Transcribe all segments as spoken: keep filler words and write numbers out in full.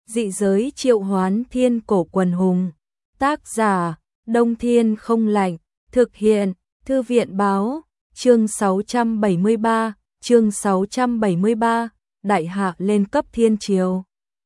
Dị giới triệu hoán thiên cổ quần hùng. Tác giả, Đông Thiên không lạnh. Thực hiện, Thư viện báo. Chương sáu trăm bảy mươi ba, chương sáu trăm bảy mươi ba, Đại Hạ lên cấp thiên triều.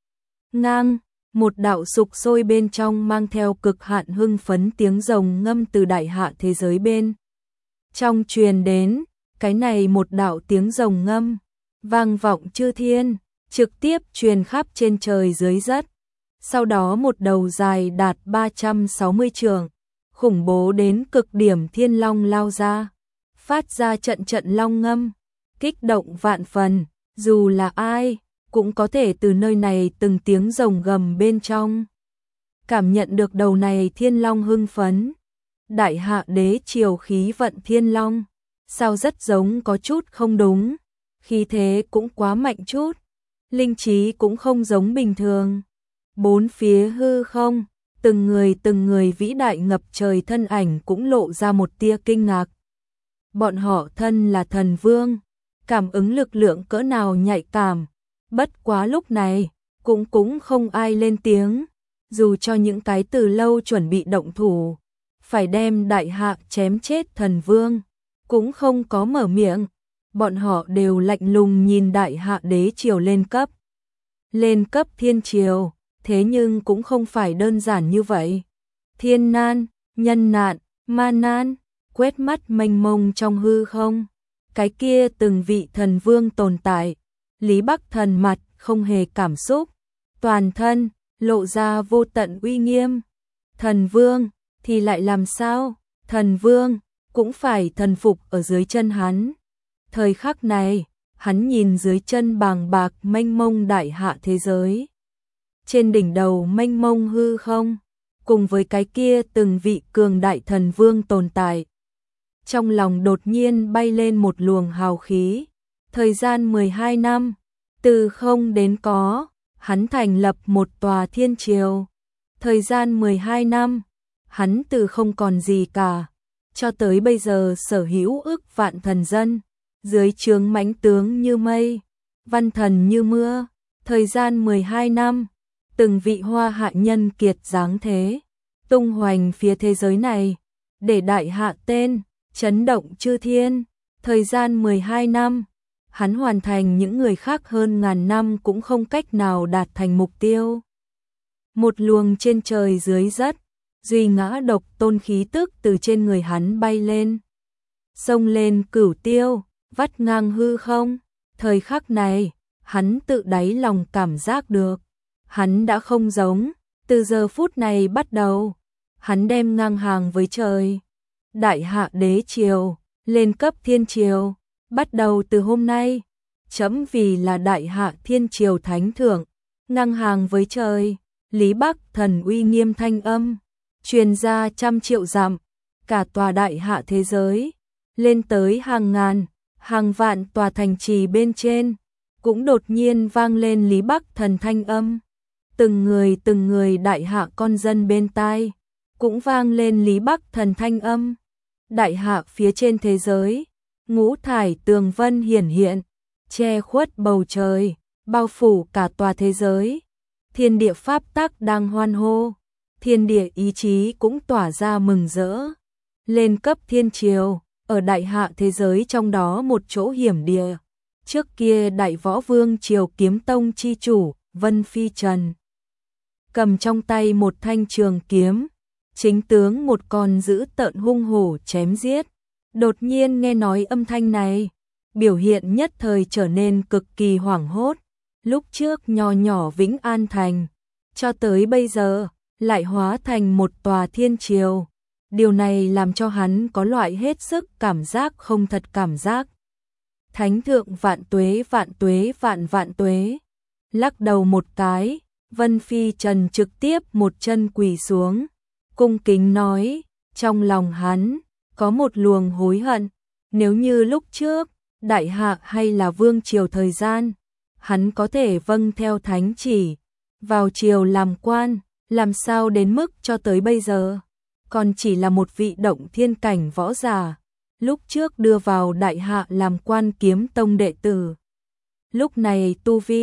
Ngang, một đạo sục sôi bên trong mang theo cực hạn hưng phấn tiếng rồng ngâm từ Đại Hạ thế giới bên trong truyền đến, cái này một đạo tiếng rồng ngâm, vang vọng chư thiên, trực tiếp truyền khắp trên trời dưới đất. Sau đó một đầu dài đạt ba trăm sáu mươi trượng, khủng bố đến cực điểm thiên long lao ra, phát ra trận trận long ngâm, kích động vạn phần, dù là ai cũng có thể từ nơi này từng tiếng rồng gầm bên trong cảm nhận được đầu này thiên long hưng phấn. Đại Hạ đế triều khí vận thiên long, sao rất giống có chút không đúng, khí thế cũng quá mạnh chút, linh trí cũng không giống bình thường. Bốn phía hư không, từng người từng người vĩ đại ngập trời thân ảnh cũng lộ ra một tia kinh ngạc. Bọn họ thân là thần vương, cảm ứng lực lượng cỡ nào nhạy cảm, bất quá lúc này, cũng cũng không ai lên tiếng, dù cho những cái từ lâu chuẩn bị động thủ, phải đem Đại Hạ chém chết thần vương, cũng không có mở miệng, bọn họ đều lạnh lùng nhìn Đại Hạ đế triều lên cấp. Lên cấp thiên triều, thế nhưng cũng không phải đơn giản như vậy. Thiên nan, nhân nạn, ma nan, quét mắt mênh mông trong hư không, cái kia từng vị thần vương tồn tại, Lý Bắc Thần mặt không hề cảm xúc, toàn thân lộ ra vô tận uy nghiêm. Thần vương thì lại làm sao? Thần vương cũng phải thần phục ở dưới chân hắn. Thời khắc này, hắn nhìn dưới chân bàng bạc mênh mông Đại Hạ thế giới. Trên đỉnh đầu mênh mông hư không, cùng với cái kia từng vị cường đại thần vương tồn tại. Trong lòng đột nhiên bay lên một luồng hào khí. Thời gian mười hai năm, từ không đến có, hắn thành lập một tòa thiên triều. Thời gian mười hai năm, hắn từ không còn gì cả, cho tới bây giờ sở hữu ức vạn thần dân, dưới trướng mãnh tướng như mây, văn thần như mưa. Thời gian mười hai năm, từng vị hoa hạ nhân kiệt dáng thế, tung hoành phía thế giới này, để Đại Hạ tên chấn động chư thiên. Thời gian mười hai năm, hắn hoàn thành những người khác hơn ngàn năm cũng không cách nào đạt thành mục tiêu. Một luồng trên trời dưới đất, duy ngã độc tôn khí tức từ trên người hắn bay lên, xông lên cửu tiêu, vắt ngang hư không. Thời khắc này, hắn tự đáy lòng cảm giác được, hắn đã không giống, từ giờ phút này bắt đầu, hắn đem ngang hàng với trời. Đại Hạ đế triều, lên cấp thiên triều, bắt đầu từ hôm nay, chấm vì là Đại Hạ thiên triều thánh thượng, ngang hàng với trời. Lý Bắc Thần uy nghiêm thanh âm, truyền ra trăm triệu dặm, cả tòa Đại Hạ thế giới, lên tới hàng ngàn, hàng vạn tòa thành trì bên trên, cũng đột nhiên vang lên Lý Bắc Thần thanh âm. Từng người từng người Đại Hạ con dân bên tai, cũng vang lên Lý Bắc Thần thanh âm. Đại Hạ phía trên thế giới, ngũ thải tường vân hiển hiện, che khuất bầu trời, bao phủ cả tòa thế giới. Thiên địa pháp tắc đang hoan hô, thiên địa ý chí cũng tỏa ra mừng rỡ. Lên cấp thiên triều, ở Đại Hạ thế giới trong đó một chỗ hiểm địa. Trước kia Đại Võ Vương triều kiếm tông chi chủ, Vân Phi Trần, cầm trong tay một thanh trường kiếm, chính tướng một con dữ tợn hung hổ chém giết. Đột nhiên nghe nói âm thanh này, biểu hiện nhất thời trở nên cực kỳ hoảng hốt. Lúc trước nho nhỏ Vĩnh An Thành, cho tới bây giờ, lại hóa thành một tòa thiên triều. Điều này làm cho hắn có loại hết sức cảm giác không thật cảm giác. Thánh thượng vạn tuế vạn tuế vạn vạn tuế. Lắc đầu một cái, Vân Phi Trần trực tiếp một chân quỳ xuống, cung kính nói, trong lòng hắn có một luồng hối hận. Nếu như lúc trước, Đại Hạ hay là vương triều thời gian, hắn có thể vâng theo thánh chỉ, vào triều làm quan, làm sao đến mức cho tới bây giờ, còn chỉ là một vị động thiên cảnh võ giả, lúc trước đưa vào Đại Hạ làm quan kiếm tông đệ tử. Lúc này tu vi,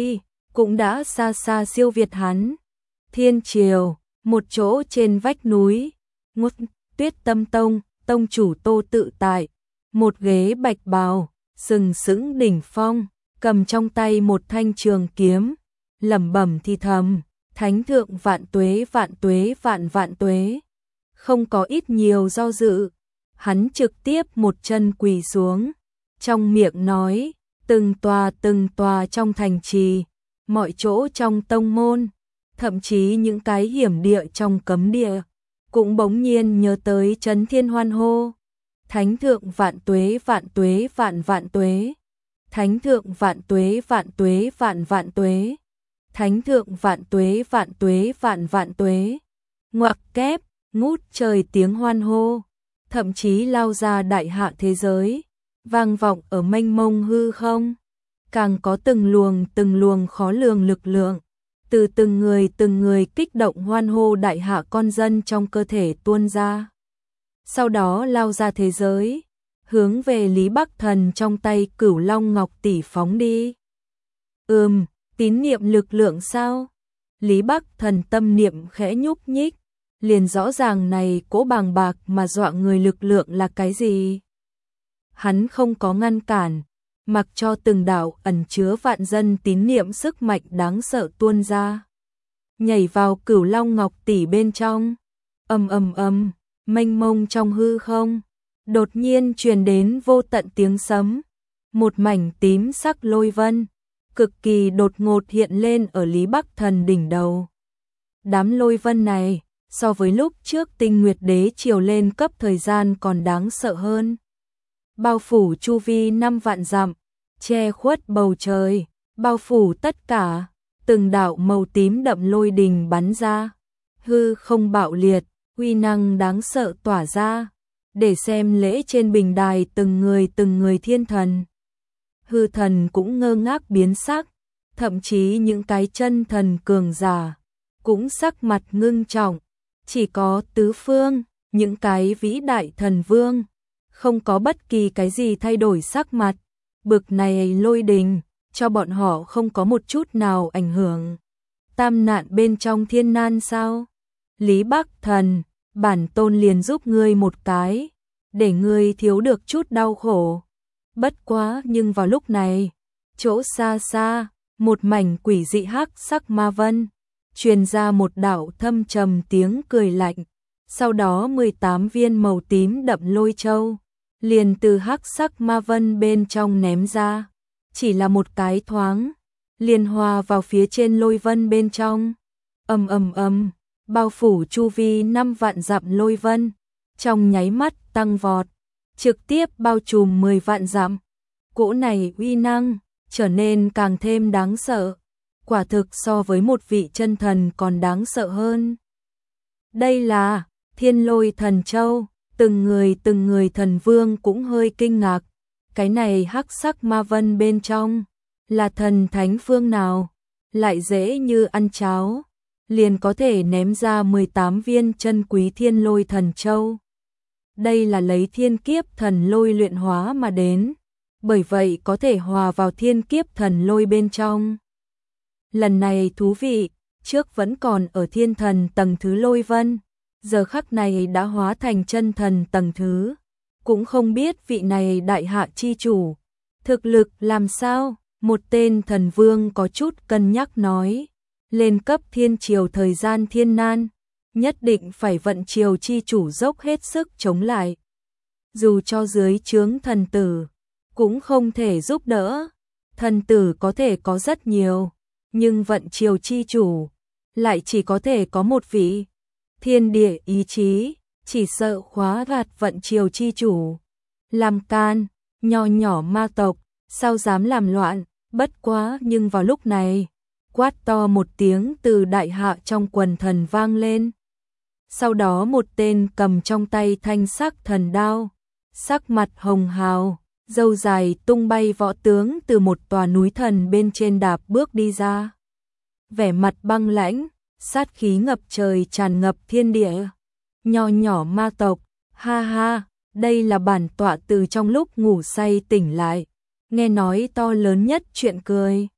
cũng đã xa xa siêu việt hắn. Thiên triều, một chỗ trên vách núi, ngút Tuyết Tâm Tông, tông chủ Tô Tự Tại, một ghế bạch bào, sừng sững đỉnh phong, cầm trong tay một thanh trường kiếm, lẩm bẩm thì thầm, thánh thượng vạn tuế vạn tuế vạn vạn tuế. Không có ít nhiều do dự, hắn trực tiếp một chân quỳ xuống, trong miệng nói, từng tòa từng tòa trong thành trì, mọi chỗ trong tông môn, thậm chí những cái hiểm địa trong cấm địa, cũng bỗng nhiên nhớ tới chấn thiên hoan hô. Thánh thượng vạn tuế vạn tuế vạn vạn tuế. Thánh thượng vạn tuế vạn tuế vạn vạn tuế. Thánh thượng vạn tuế vạn tuế vạn vạn tuế. Ngoặc kép, ngút trời tiếng hoan hô, thậm chí lao ra đại hạ thế giới, vang vọng ở mênh mông hư không. Càng có từng luồng từng luồng khó lường lực lượng, từ từng người từng người kích động hoan hô đại hạ con dân trong cơ thể tuôn ra. Sau đó lao ra thế giới, hướng về Lý Bắc Thần trong tay Cửu Long Ngọc tỷ phóng đi. Ừm, tín niệm lực lượng sao? Lý Bắc Thần tâm niệm khẽ nhúc nhích, liền rõ ràng này cỗ bàng bạc mà dọa người lực lượng là cái gì. Hắn không có ngăn cản, mặc cho từng đạo ẩn chứa vạn dân tín niệm sức mạnh đáng sợ tuôn ra, nhảy vào Cửu Long Ngọc tỷ bên trong. Ầm ầm ầm, mênh mông trong hư không, đột nhiên truyền đến vô tận tiếng sấm, một mảnh tím sắc lôi vân, cực kỳ đột ngột hiện lên ở Lý Bắc Thần đỉnh đầu. Đám lôi vân này, so với lúc trước Tinh Nguyệt Đế triều lên cấp thời gian còn đáng sợ hơn. Bao phủ chu vi năm vạn dặm, che khuất bầu trời, bao phủ tất cả, từng đạo màu tím đậm lôi đình bắn ra, hư không bạo liệt, uy năng đáng sợ tỏa ra, để xem lễ trên bình đài từng người từng người thiên thần. Hư thần cũng ngơ ngác biến sắc, thậm chí những cái chân thần cường giả cũng sắc mặt ngưng trọng, chỉ có tứ phương, những cái vĩ đại thần vương, không có bất kỳ cái gì thay đổi sắc mặt. Bực này lôi đình, cho bọn họ không có một chút nào ảnh hưởng. Tam nạn bên trong thiên nan sao? Lý Bắc Thần, bản tôn liền giúp ngươi một cái, để ngươi thiếu được chút đau khổ. Bất quá nhưng vào lúc này, chỗ xa xa, một mảnh quỷ dị hắc sắc ma vân, truyền ra một đạo thâm trầm tiếng cười lạnh. Sau đó mười tám viên màu tím đậm lôi châu liền từ hắc sắc ma vân bên trong ném ra, chỉ là một cái thoáng, liền hòa vào phía trên lôi vân bên trong. Ầm ầm ầm, bao phủ chu vi năm vạn dặm lôi vân, trong nháy mắt tăng vọt, trực tiếp bao trùm mười vạn dặm. Cỗ này uy năng trở nên càng thêm đáng sợ, quả thực so với một vị chân thần còn đáng sợ hơn. Đây là Thiên Lôi Thần Châu. Từng người từng người thần vương cũng hơi kinh ngạc, cái này hắc sắc ma vân bên trong, là thần thánh phương nào, lại dễ như ăn cháo, liền có thể ném ra mười tám viên chân quý Thiên Lôi Thần Châu. Đây là lấy thiên kiếp thần lôi luyện hóa mà đến, bởi vậy có thể hòa vào thiên kiếp thần lôi bên trong. Lần này thú vị, trước vẫn còn ở thiên thần tầng thứ lôi vân, giờ khắc này đã hóa thành chân thần tầng thứ, cũng không biết vị này đại hạ chi chủ, thực lực làm sao. Một tên thần vương có chút cân nhắc nói, lên cấp thiên triều thời gian thiên nan, nhất định phải vận triều chi chủ dốc hết sức chống lại. Dù cho dưới trướng thần tử, cũng không thể giúp đỡ, thần tử có thể có rất nhiều, nhưng vận triều chi chủ, lại chỉ có thể có một vị. Thiên địa ý chí, chỉ sợ khóa gạt vận triều chi chủ. Làm can, nho nhỏ ma tộc, sao dám làm loạn, bất quá nhưng vào lúc này, quát to một tiếng từ đại hạ trong quần thần vang lên. Sau đó một tên cầm trong tay thanh sắc thần đao, sắc mặt hồng hào, râu dài tung bay võ tướng từ một tòa núi thần bên trên đạp bước đi ra. Vẻ mặt băng lãnh, sát khí ngập trời tràn ngập thiên địa. Nho nhỏ ma tộc, ha ha, đây là bản tọa từ trong lúc ngủ say tỉnh lại, nghe nói to lớn nhất chuyện cười.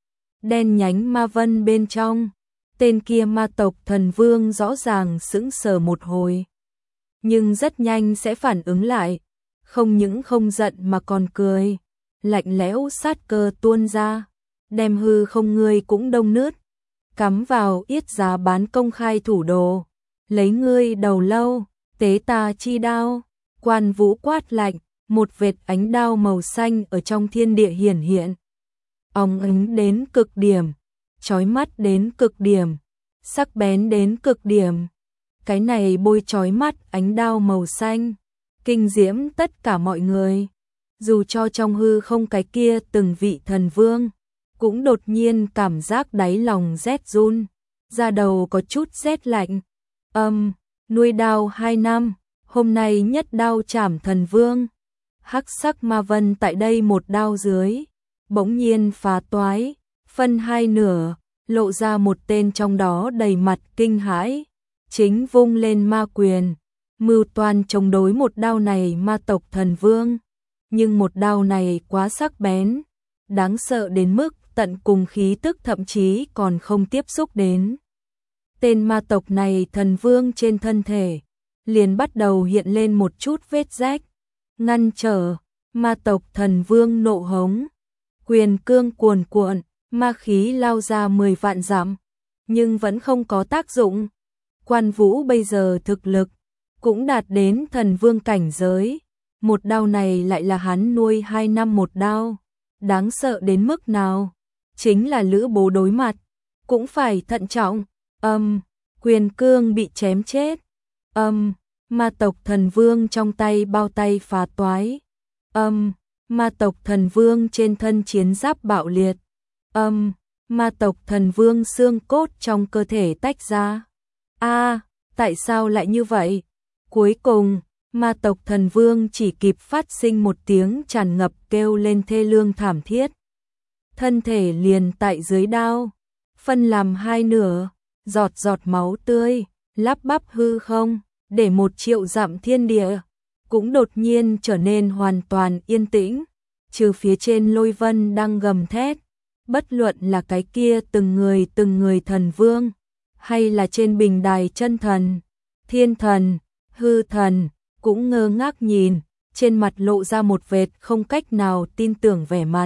đen nhánh ma vân bên trong. Tên kia ma tộc thần vương rõ ràng sững sờ một hồi, nhưng rất nhanh sẽ phản ứng lại, không những không giận mà còn cười, lạnh lẽo sát cơ tuôn ra, đem hư không ngươi cũng đông nứt, cắm vào yết giá bán công khai thủ đồ, lấy ngươi đầu lâu, tế ta chi đao. Quan Vũ quát lạnh, một vệt ánh đao màu xanh ở trong thiên địa hiển hiện, óng ánh đến cực điểm, chói mắt đến cực điểm, sắc bén đến cực điểm. Cái này bôi chói mắt ánh đao màu xanh, kinh diễm tất cả mọi người. Dù cho trong hư không cái kia từng vị thần vương, cũng đột nhiên cảm giác đáy lòng rét run, da đầu có chút rét lạnh. Âm, nuôi đao hai năm, hôm nay nhất đao chảm thần vương. Hắc sắc ma vân tại đây một đao dưới, bỗng nhiên phá toái, phân hai nửa, lộ ra một tên trong đó đầy mặt kinh hãi, chính vung lên ma quyền, mưu toan chống đối một đao này ma tộc thần vương. Nhưng một đao này quá sắc bén, đáng sợ đến mức tận cùng khí tức thậm chí còn không tiếp xúc đến. Tên ma tộc này thần vương trên thân thể, liền bắt đầu hiện lên một chút vết rách, ngăn trở. Ma tộc thần vương nộ hống, quyền cương cuồn cuộn, ma khí lao ra mười vạn dặm, nhưng vẫn không có tác dụng. Quan Vũ bây giờ thực lực cũng đạt đến thần vương cảnh giới, một đao này lại là hắn nuôi hai năm một đao, đáng sợ đến mức nào, chính là lữ bố đối mặt, cũng phải thận trọng. Âm, quyền cương bị chém chết. Âm, ma tộc thần vương trong tay bao tay phá toái. Âm, ma tộc thần vương trên thân chiến giáp bạo liệt. Âm, ma tộc thần vương xương cốt trong cơ thể tách ra. A, tại sao lại như vậy? Cuối cùng, ma tộc thần vương chỉ kịp phát sinh một tiếng tràn ngập kêu lên thê lương thảm thiết. Thân thể liền tại dưới đao, phân làm hai nửa, giọt giọt máu tươi, lắp bắp hư không, để một triệu dặm thiên địa cũng đột nhiên trở nên hoàn toàn yên tĩnh, trừ phía trên Lôi Vân đang gầm thét, bất luận là cái kia từng người từng người thần vương, hay là trên bình đài chân thần, thiên thần, hư thần, cũng ngơ ngác nhìn, trên mặt lộ ra một vệt không cách nào tin tưởng vẻ mặt.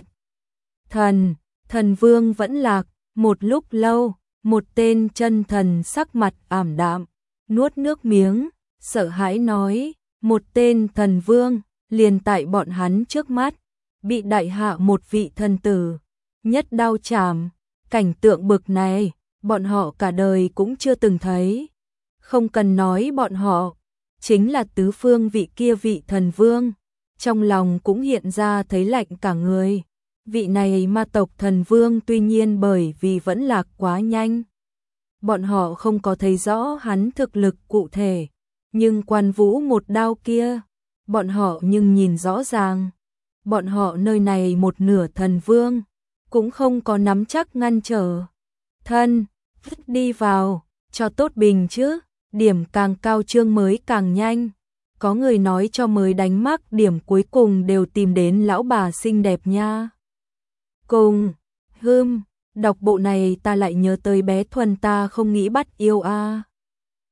Thần, thần vương vẫn lạc, một lúc lâu, một tên chân thần sắc mặt ảm đạm, nuốt nước miếng, sợ hãi nói, một tên thần vương, liền tại bọn hắn trước mắt, bị đại hạ một vị thần tử, nhất đao chảm, cảnh tượng bực này, bọn họ cả đời cũng chưa từng thấy. Không cần nói bọn họ, chính là tứ phương vị kia vị thần vương, trong lòng cũng hiện ra thấy lạnh cả người. Vị này ma tộc thần vương tuy nhiên bởi vì vẫn lạc quá nhanh, bọn họ không có thấy rõ hắn thực lực cụ thể, nhưng Quan Vũ một đao kia, bọn họ nhưng nhìn rõ ràng. Bọn họ nơi này một nửa thần vương, cũng không có nắm chắc ngăn trở. Thân, đi vào, cho tốt bình chứ, điểm càng cao chương mới càng nhanh. Có người nói cho mới đánh mắc điểm cuối cùng đều tìm đến lão bà xinh đẹp nha. Cùng, hưm, đọc bộ này ta lại nhớ tới bé Thuần ta không nghĩ bắt yêu a. À.